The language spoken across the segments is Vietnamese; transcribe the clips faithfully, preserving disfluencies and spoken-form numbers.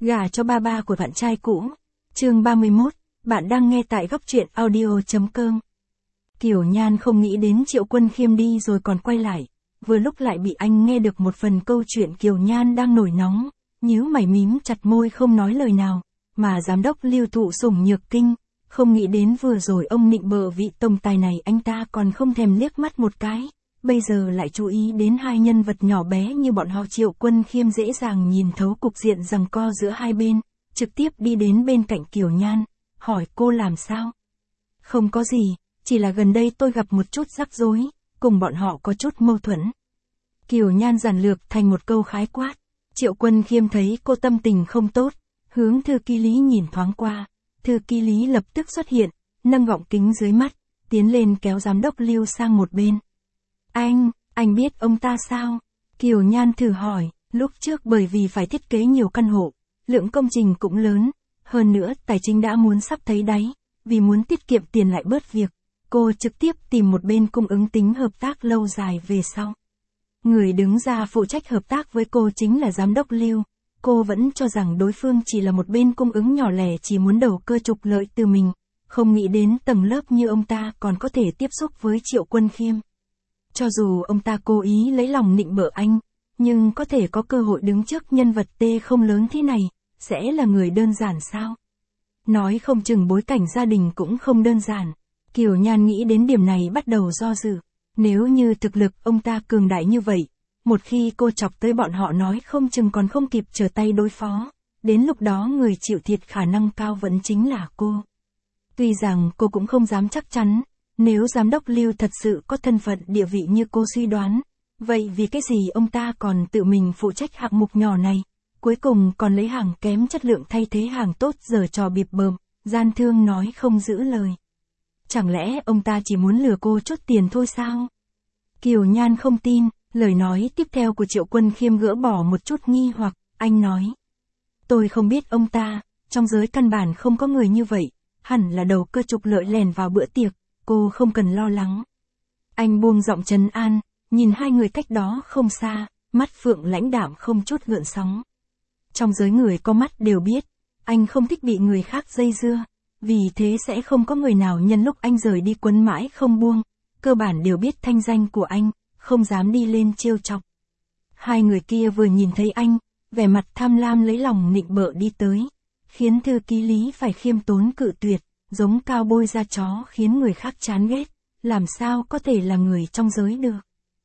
Gả cho ba ba của bạn trai cũ. Chương ba mươi mốt, bạn đang nghe tại góc truyện audio chấm com. Kiều Nhan không nghĩ đến Triệu Quân Khiêm đi rồi còn quay lại, vừa lúc lại bị anh nghe được một phần câu chuyện. Kiều Nhan đang nổi nóng, nhíu mày mím chặt môi không nói lời nào, mà giám đốc Lưu thụ sủng nhược kinh, không nghĩ đến vừa rồi ông nịnh bợ vị tổng tài này anh ta còn không thèm liếc mắt một cái, bây giờ lại chú ý đến hai nhân vật nhỏ bé như bọn họ. Triệu Quân Khiêm dễ dàng nhìn thấu cục diện giằng co giữa hai bên, trực tiếp đi đến bên cạnh Kiều Nhan, hỏi cô làm sao? Không có gì, chỉ là gần đây tôi gặp một chút rắc rối, cùng bọn họ có chút mâu thuẫn. Kiều Nhan giản lược thành một câu khái quát. Triệu Quân Khiêm thấy cô tâm tình không tốt, hướng thư ký Lý nhìn thoáng qua, thư ký Lý lập tức xuất hiện, nâng gọng kính dưới mắt, tiến lên kéo giám đốc Lưu sang một bên. Anh, anh biết ông ta sao? Kiều Nhan thử hỏi, lúc trước bởi vì phải thiết kế nhiều căn hộ, lượng công trình cũng lớn, hơn nữa tài chính đã muốn sắp thấy đáy, vì muốn tiết kiệm tiền lại bớt việc, cô trực tiếp tìm một bên cung ứng tính hợp tác lâu dài về sau. Người đứng ra phụ trách hợp tác với cô chính là giám đốc Lưu, cô vẫn cho rằng đối phương chỉ là một bên cung ứng nhỏ lẻ chỉ muốn đầu cơ trục lợi từ mình, không nghĩ đến tầng lớp như ông ta còn có thể tiếp xúc với Triệu Quân Khiêm. Cho dù ông ta cố ý lấy lòng nịnh bợ anh, nhưng có thể có cơ hội đứng trước nhân vật T không lớn thế này, sẽ là người đơn giản sao? Nói không chừng bối cảnh gia đình cũng không đơn giản. Kiều Nhan nghĩ đến điểm này bắt đầu do dự. Nếu như thực lực ông ta cường đại như vậy, một khi cô chọc tới bọn họ nói không chừng còn không kịp trở tay đối phó, đến lúc đó người chịu thiệt khả năng cao vẫn chính là cô. Tuy rằng cô cũng không dám chắc chắn, nếu giám đốc Lưu thật sự có thân phận địa vị như cô suy đoán, vậy vì cái gì ông ta còn tự mình phụ trách hạng mục nhỏ này, cuối cùng còn lấy hàng kém chất lượng thay thế hàng tốt, giở trò bịp bợm, gian thương nói không giữ lời. Chẳng lẽ ông ta chỉ muốn lừa cô chút tiền thôi sao? Kiều Nhan không tin, lời nói tiếp theo của Triệu Quân Khiêm gỡ bỏ một chút nghi hoặc, anh nói. Tôi không biết ông ta, trong giới căn bản không có người như vậy, hẳn là đầu cơ trục lợi lèn vào bữa tiệc, cô không cần lo lắng. Anh buông giọng trấn an, nhìn hai người cách đó không xa, mắt phượng lãnh đạm không chút gợn sóng. Trong giới người có mắt đều biết, anh không thích bị người khác dây dưa. Vì thế sẽ không có người nào nhân lúc anh rời đi quấn mãi không buông, cơ bản đều biết thanh danh của anh, không dám đi lên trêu chọc. Hai người kia vừa nhìn thấy anh, vẻ mặt tham lam lấy lòng nịnh bợ đi tới, khiến thư ký Lý phải khiêm tốn cự tuyệt, giống cao bôi da chó khiến người khác chán ghét, làm sao có thể là người trong giới được.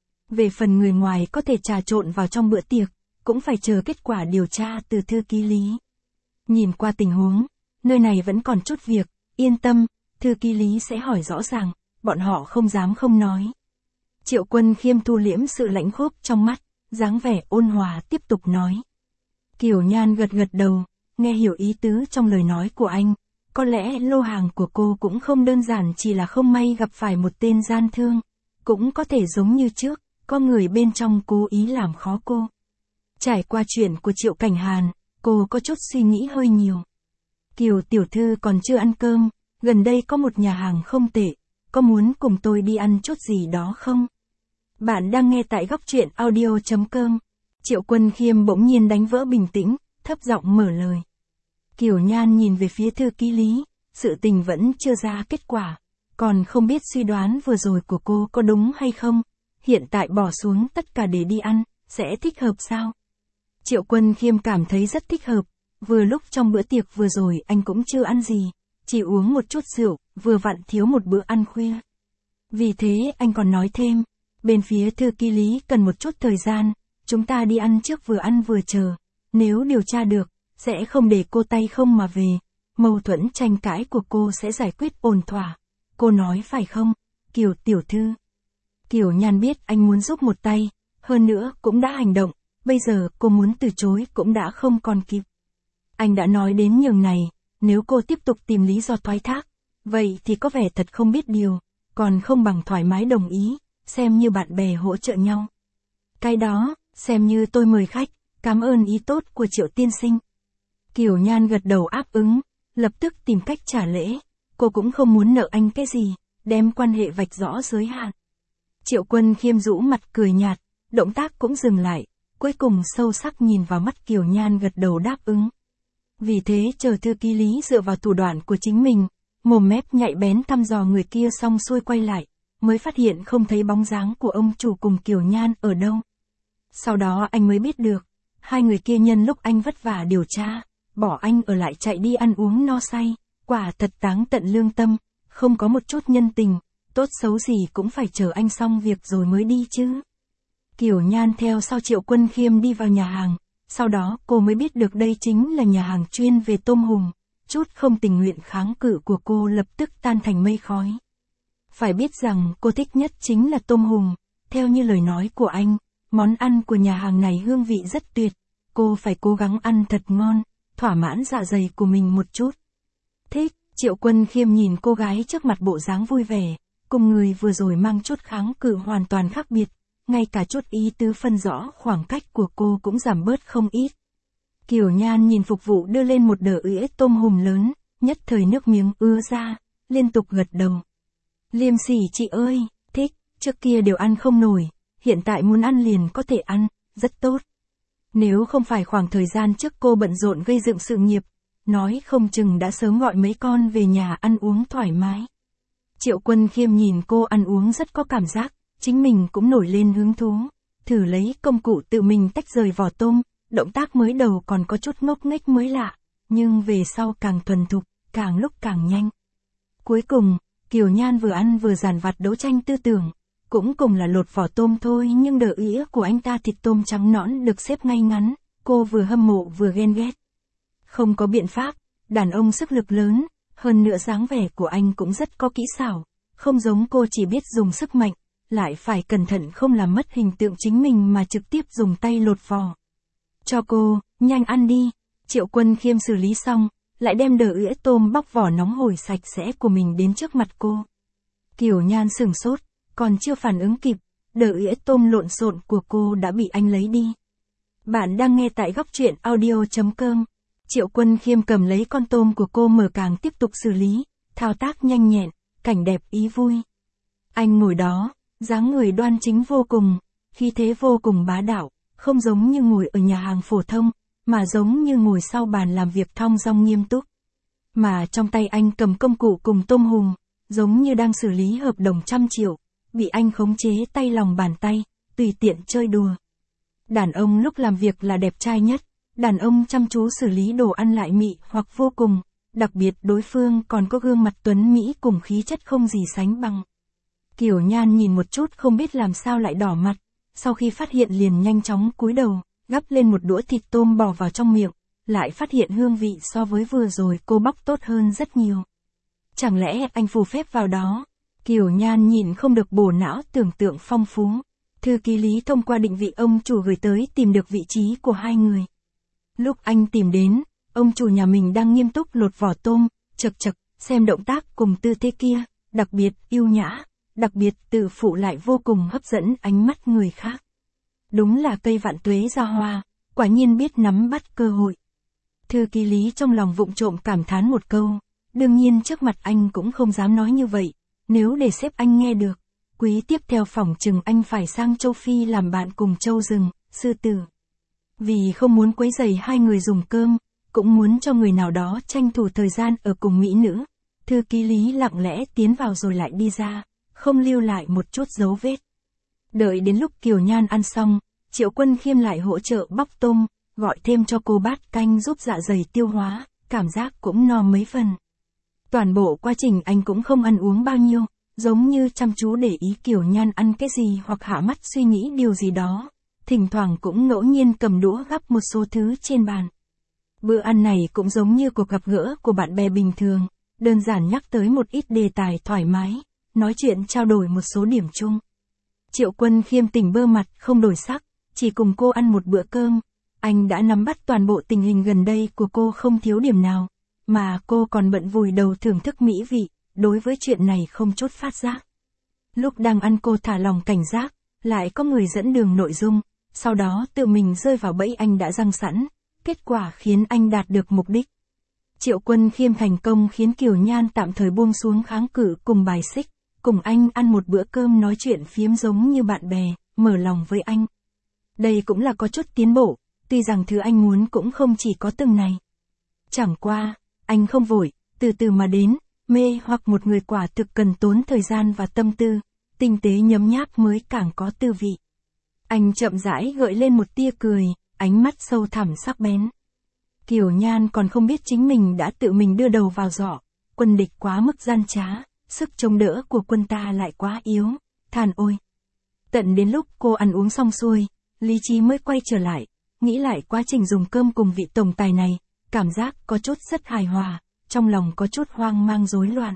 Về phần người ngoài có thể trà trộn vào trong bữa tiệc, cũng phải chờ kết quả điều tra từ thư ký Lý. Nhìn qua tình huống, nơi này vẫn còn chút việc, yên tâm, thư ký Lý sẽ hỏi rõ ràng, bọn họ không dám không nói. Triệu Quân Khiêm thu liễm sự lãnh khốc trong mắt, dáng vẻ ôn hòa tiếp tục nói. Kiều Nhan gật gật đầu, nghe hiểu ý tứ trong lời nói của anh, có lẽ lô hàng của cô cũng không đơn giản chỉ là không may gặp phải một tên gian thương, cũng có thể giống như trước, có người bên trong cố ý làm khó cô. Trải qua chuyện của Triệu Cảnh Hàn, cô có chút suy nghĩ hơi nhiều. Kiều tiểu thư còn chưa ăn cơm, gần đây có một nhà hàng không tệ, có muốn cùng tôi đi ăn chút gì đó không? Bạn đang nghe tại góc truyện audio chấm com. Triệu Quân Khiêm bỗng nhiên đánh vỡ bình tĩnh, thấp giọng mở lời. Kiều Nhan nhìn về phía thư ký Lý, sự tình vẫn chưa ra kết quả, còn không biết suy đoán vừa rồi của cô có đúng hay không, hiện tại bỏ xuống tất cả để đi ăn, sẽ thích hợp sao? Triệu Quân Khiêm cảm thấy rất thích hợp. Vừa lúc trong bữa tiệc vừa rồi anh cũng chưa ăn gì, chỉ uống một chút rượu, vừa vặn thiếu một bữa ăn khuya. Vì thế anh còn nói thêm, bên phía thư ký Lý cần một chút thời gian, chúng ta đi ăn trước vừa ăn vừa chờ, nếu điều tra được, sẽ không để cô tay không mà về, mâu thuẫn tranh cãi của cô sẽ giải quyết ổn thỏa. Cô nói phải không, Kiều tiểu thư? Kiều Nhan biết anh muốn giúp một tay, hơn nữa cũng đã hành động, bây giờ cô muốn từ chối cũng đã không còn kịp. Anh đã nói đến nhường này, nếu cô tiếp tục tìm lý do thoái thác, vậy thì có vẻ thật không biết điều, còn không bằng thoải mái đồng ý, xem như bạn bè hỗ trợ nhau. Cái đó, xem như tôi mời khách, cảm ơn ý tốt của Triệu tiên sinh. Kiều Nhan gật đầu áp ứng, lập tức tìm cách trả lễ, cô cũng không muốn nợ anh cái gì, đem quan hệ vạch rõ giới hạn. Triệu Quân Khiêm rũ mặt cười nhạt, động tác cũng dừng lại, cuối cùng sâu sắc nhìn vào mắt Kiều Nhan gật đầu đáp ứng. Vì thế chờ thư ký Lý dựa vào thủ đoạn của chính mình, mồm mép nhạy bén thăm dò người kia xong xuôi quay lại, mới phát hiện không thấy bóng dáng của ông chủ cùng Kiều Nhan ở đâu. Sau đó anh mới biết được, hai người kia nhân lúc anh vất vả điều tra, bỏ anh ở lại chạy đi ăn uống no say, quả thật táng tận lương tâm, không có một chút nhân tình, tốt xấu gì cũng phải chờ anh xong việc rồi mới đi chứ. Kiều Nhan theo sau Triệu Quân Khiêm đi vào nhà hàng, sau đó cô mới biết được đây chính là nhà hàng chuyên về tôm hùm, chút không tình nguyện kháng cự của cô lập tức tan thành mây khói. Phải biết rằng cô thích nhất chính là tôm hùm, theo như lời nói của anh, món ăn của nhà hàng này hương vị rất tuyệt, cô phải cố gắng ăn thật ngon, thỏa mãn dạ dày của mình một chút. Thích, Triệu Quân Khiêm nhìn cô gái trước mặt bộ dáng vui vẻ, cùng người vừa rồi mang chút kháng cự hoàn toàn khác biệt, ngay cả chút ý tứ phân rõ khoảng cách của cô cũng giảm bớt không ít. Kiều Nhan nhìn phục vụ đưa lên một đỡ ưỡi tôm hùm lớn, nhất thời nước miếng ứa ra, liên tục gật đầu. Liêm sỉ chị ơi, thích, trước kia đều ăn không nổi, hiện tại muốn ăn liền có thể ăn, rất tốt. Nếu không phải khoảng thời gian trước cô bận rộn gây dựng sự nghiệp, nói không chừng đã sớm gọi mấy con về nhà ăn uống thoải mái. Triệu Quân Khiêm nhìn cô ăn uống rất có cảm giác, chính mình cũng nổi lên hứng thú, thử lấy công cụ tự mình tách rời vỏ tôm, động tác mới đầu còn có chút ngốc nghếch mới lạ, nhưng về sau càng thuần thục, càng lúc càng nhanh. Cuối cùng, Kiều Nhan vừa ăn vừa giàn vặt đấu tranh tư tưởng, cũng cùng là lột vỏ tôm thôi nhưng đờ ĩa của anh ta thịt tôm trắng nõn được xếp ngay ngắn, cô vừa hâm mộ vừa ghen ghét. Không có biện pháp, đàn ông sức lực lớn, hơn nữa dáng vẻ của anh cũng rất có kỹ xảo, không giống cô chỉ biết dùng sức mạnh, lại phải cẩn thận không làm mất hình tượng chính mình mà trực tiếp dùng tay lột vỏ. Cho cô, nhanh ăn đi, Triệu Quân Khiêm xử lý xong, lại đem đờ ĩa tôm bóc vỏ nóng hổi sạch sẽ của mình đến trước mặt cô. Kiều Nhan sửng sốt, còn chưa phản ứng kịp, đờ ĩa tôm lộn xộn của cô đã bị anh lấy đi. Bạn đang nghe tại góc truyện audio chấm com. Triệu Quân Khiêm cầm lấy con tôm của cô mở càng tiếp tục xử lý, thao tác nhanh nhẹn, cảnh đẹp ý vui. Anh ngồi đó, dáng người đoan chính vô cùng, khí thế vô cùng bá đạo, không giống như ngồi ở nhà hàng phổ thông, mà giống như ngồi sau bàn làm việc thong dong nghiêm túc. Mà trong tay anh cầm công cụ cùng tôm hùm, giống như đang xử lý hợp đồng trăm triệu, bị anh khống chế tay lòng bàn tay, tùy tiện chơi đùa. Đàn ông lúc làm việc là đẹp trai nhất, đàn ông chăm chú xử lý đồ ăn lại mị hoặc vô cùng, đặc biệt đối phương còn có gương mặt tuấn mỹ cùng khí chất không gì sánh bằng. Kiều Nhan nhìn một chút không biết làm sao lại đỏ mặt, sau khi phát hiện liền nhanh chóng cúi đầu, gắp lên một đũa thịt tôm bỏ vào trong miệng, lại phát hiện hương vị so với vừa rồi cô bóc tốt hơn rất nhiều. Chẳng lẽ anh phù phép vào đó? Kiều Nhan nhìn không được bổ não tưởng tượng phong phú. Thư ký Lý thông qua định vị ông chủ gửi tới tìm được vị trí của hai người. Lúc anh tìm đến, ông chủ nhà mình đang nghiêm túc lột vỏ tôm, chật chật, xem động tác cùng tư thế kia, đặc biệt yêu nhã, đặc biệt tự phụ lại vô cùng hấp dẫn ánh mắt người khác. Đúng là cây vạn tuế ra hoa, quả nhiên biết nắm bắt cơ hội. Thư ký Lý trong lòng vụng trộm cảm thán một câu, đương nhiên trước mặt anh cũng không dám nói như vậy, nếu để sếp anh nghe được, quý tiếp theo phỏng chừng anh phải sang châu Phi làm bạn cùng châu rừng, sư tử. Vì không muốn quấy rầy hai người dùng cơm, cũng muốn cho người nào đó tranh thủ thời gian ở cùng mỹ nữ, thư ký Lý lặng lẽ tiến vào rồi lại đi ra, không lưu lại một chút dấu vết. Đợi đến lúc Kiều Nhan ăn xong, Triệu Quân Khiêm lại hỗ trợ bóc tôm, gọi thêm cho cô bát canh giúp dạ dày tiêu hóa, cảm giác cũng no mấy phần. Toàn bộ quá trình anh cũng không ăn uống bao nhiêu, giống như chăm chú để ý Kiều Nhan ăn cái gì hoặc hạ mắt suy nghĩ điều gì đó, thỉnh thoảng cũng ngẫu nhiên cầm đũa gắp một số thứ trên bàn. Bữa ăn này cũng giống như cuộc gặp gỡ của bạn bè bình thường, đơn giản nhắc tới một ít đề tài thoải mái, nói chuyện trao đổi một số điểm chung. Triệu Quân Khiêm tỉnh bơ mặt không đổi sắc, chỉ cùng cô ăn một bữa cơm, anh đã nắm bắt toàn bộ tình hình gần đây của cô không thiếu điểm nào, mà cô còn bận vùi đầu thưởng thức mỹ vị, đối với chuyện này không chút phát giác. Lúc đang ăn cô thả lòng cảnh giác, lại có người dẫn đường nội dung, sau đó tự mình rơi vào bẫy anh đã răng sẵn, kết quả khiến anh đạt được mục đích. Triệu Quân Khiêm thành công khiến Kiều Nhan tạm thời buông xuống kháng cự cùng bài xích, cùng anh ăn một bữa cơm nói chuyện phiếm giống như bạn bè, mở lòng với anh. Đây cũng là có chút tiến bộ, tuy rằng thứ anh muốn cũng không chỉ có từng này. Chẳng qua, anh không vội, từ từ mà đến, mê hoặc một người quả thực cần tốn thời gian và tâm tư, tinh tế nhấm nháp mới càng có tư vị. Anh chậm rãi gợi lên một tia cười, ánh mắt sâu thẳm sắc bén. Kiều Nhan còn không biết chính mình đã tự mình đưa đầu vào giỏ, quân địch quá mức gian trá, sức chống đỡ của quân ta lại quá yếu, than ôi. Tận đến lúc cô ăn uống xong xuôi, lý trí mới quay trở lại, nghĩ lại quá trình dùng cơm cùng vị tổng tài này, cảm giác có chút rất hài hòa, trong lòng có chút hoang mang rối loạn.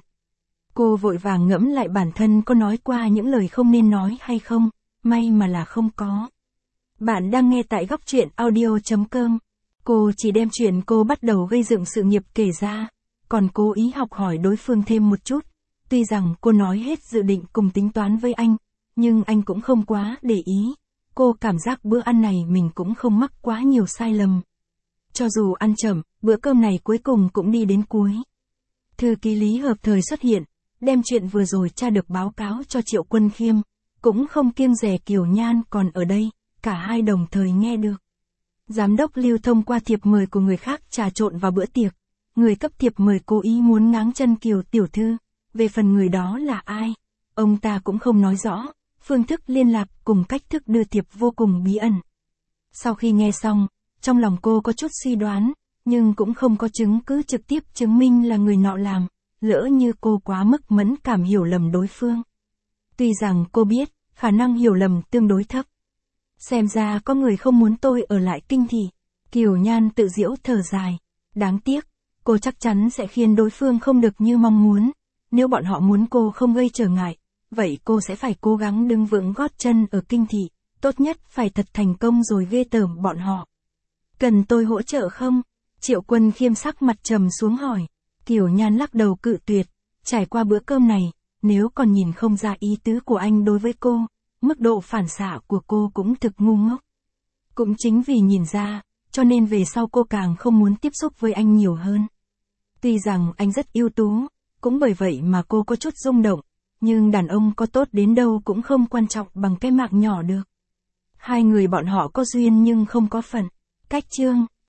Cô vội vàng ngẫm lại bản thân có nói qua những lời không nên nói hay không, may mà là không có. Bạn đang nghe tại góc truyện audio chấm com. Cô chỉ đem chuyện cô bắt đầu gây dựng sự nghiệp kể ra, còn cố ý học hỏi đối phương thêm một chút. Tuy rằng cô nói hết dự định cùng tính toán với anh, nhưng anh cũng không quá để ý. Cô cảm giác bữa ăn này mình cũng không mắc quá nhiều sai lầm. Cho dù ăn chậm, bữa cơm này cuối cùng cũng đi đến cuối. Thư ký Lý hợp thời xuất hiện, đem chuyện vừa rồi tra được báo cáo cho Triệu Quân Khiêm, cũng không kiêng dè Kiều Nhan còn ở đây, cả hai đồng thời nghe được. Giám đốc Lưu thông qua thiệp mời của người khác trà trộn vào bữa tiệc, người cấp thiệp mời cố ý muốn ngáng chân Kiều tiểu thư, về phần người đó là ai, ông ta cũng không nói rõ, phương thức liên lạc cùng cách thức đưa thiệp vô cùng bí ẩn. Sau khi nghe xong, trong lòng cô có chút suy đoán, nhưng cũng không có chứng cứ trực tiếp chứng minh là người nọ làm, lỡ như cô quá mức mẫn cảm hiểu lầm đối phương. Tuy rằng cô biết, khả năng hiểu lầm tương đối thấp. Xem ra có người không muốn tôi ở lại kinh thị. Kiều Nhan tự giễu thở dài. Đáng tiếc, cô chắc chắn sẽ khiến đối phương không được như mong muốn. Nếu bọn họ muốn cô không gây trở ngại, vậy cô sẽ phải cố gắng đứng vững gót chân ở kinh thị. Tốt nhất phải thật thành công rồi ghê tởm bọn họ. Cần tôi hỗ trợ không? Triệu Quân Khiêm sắc mặt trầm xuống hỏi. Kiều Nhan lắc đầu cự tuyệt. Trải qua bữa cơm này, nếu còn nhìn không ra ý tứ của anh đối với cô, mức độ phản xạ của cô cũng thực ngu ngốc. Cũng chính vì nhìn ra, cho nên về sau cô càng không muốn tiếp xúc với anh nhiều hơn. Tuy rằng anh rất ưu tú, cũng bởi vậy mà cô có chút rung động, nhưng đàn ông có tốt đến đâu cũng không quan trọng bằng cái mạng nhỏ được. Hai người bọn họ có duyên nhưng không có phận. Cách chương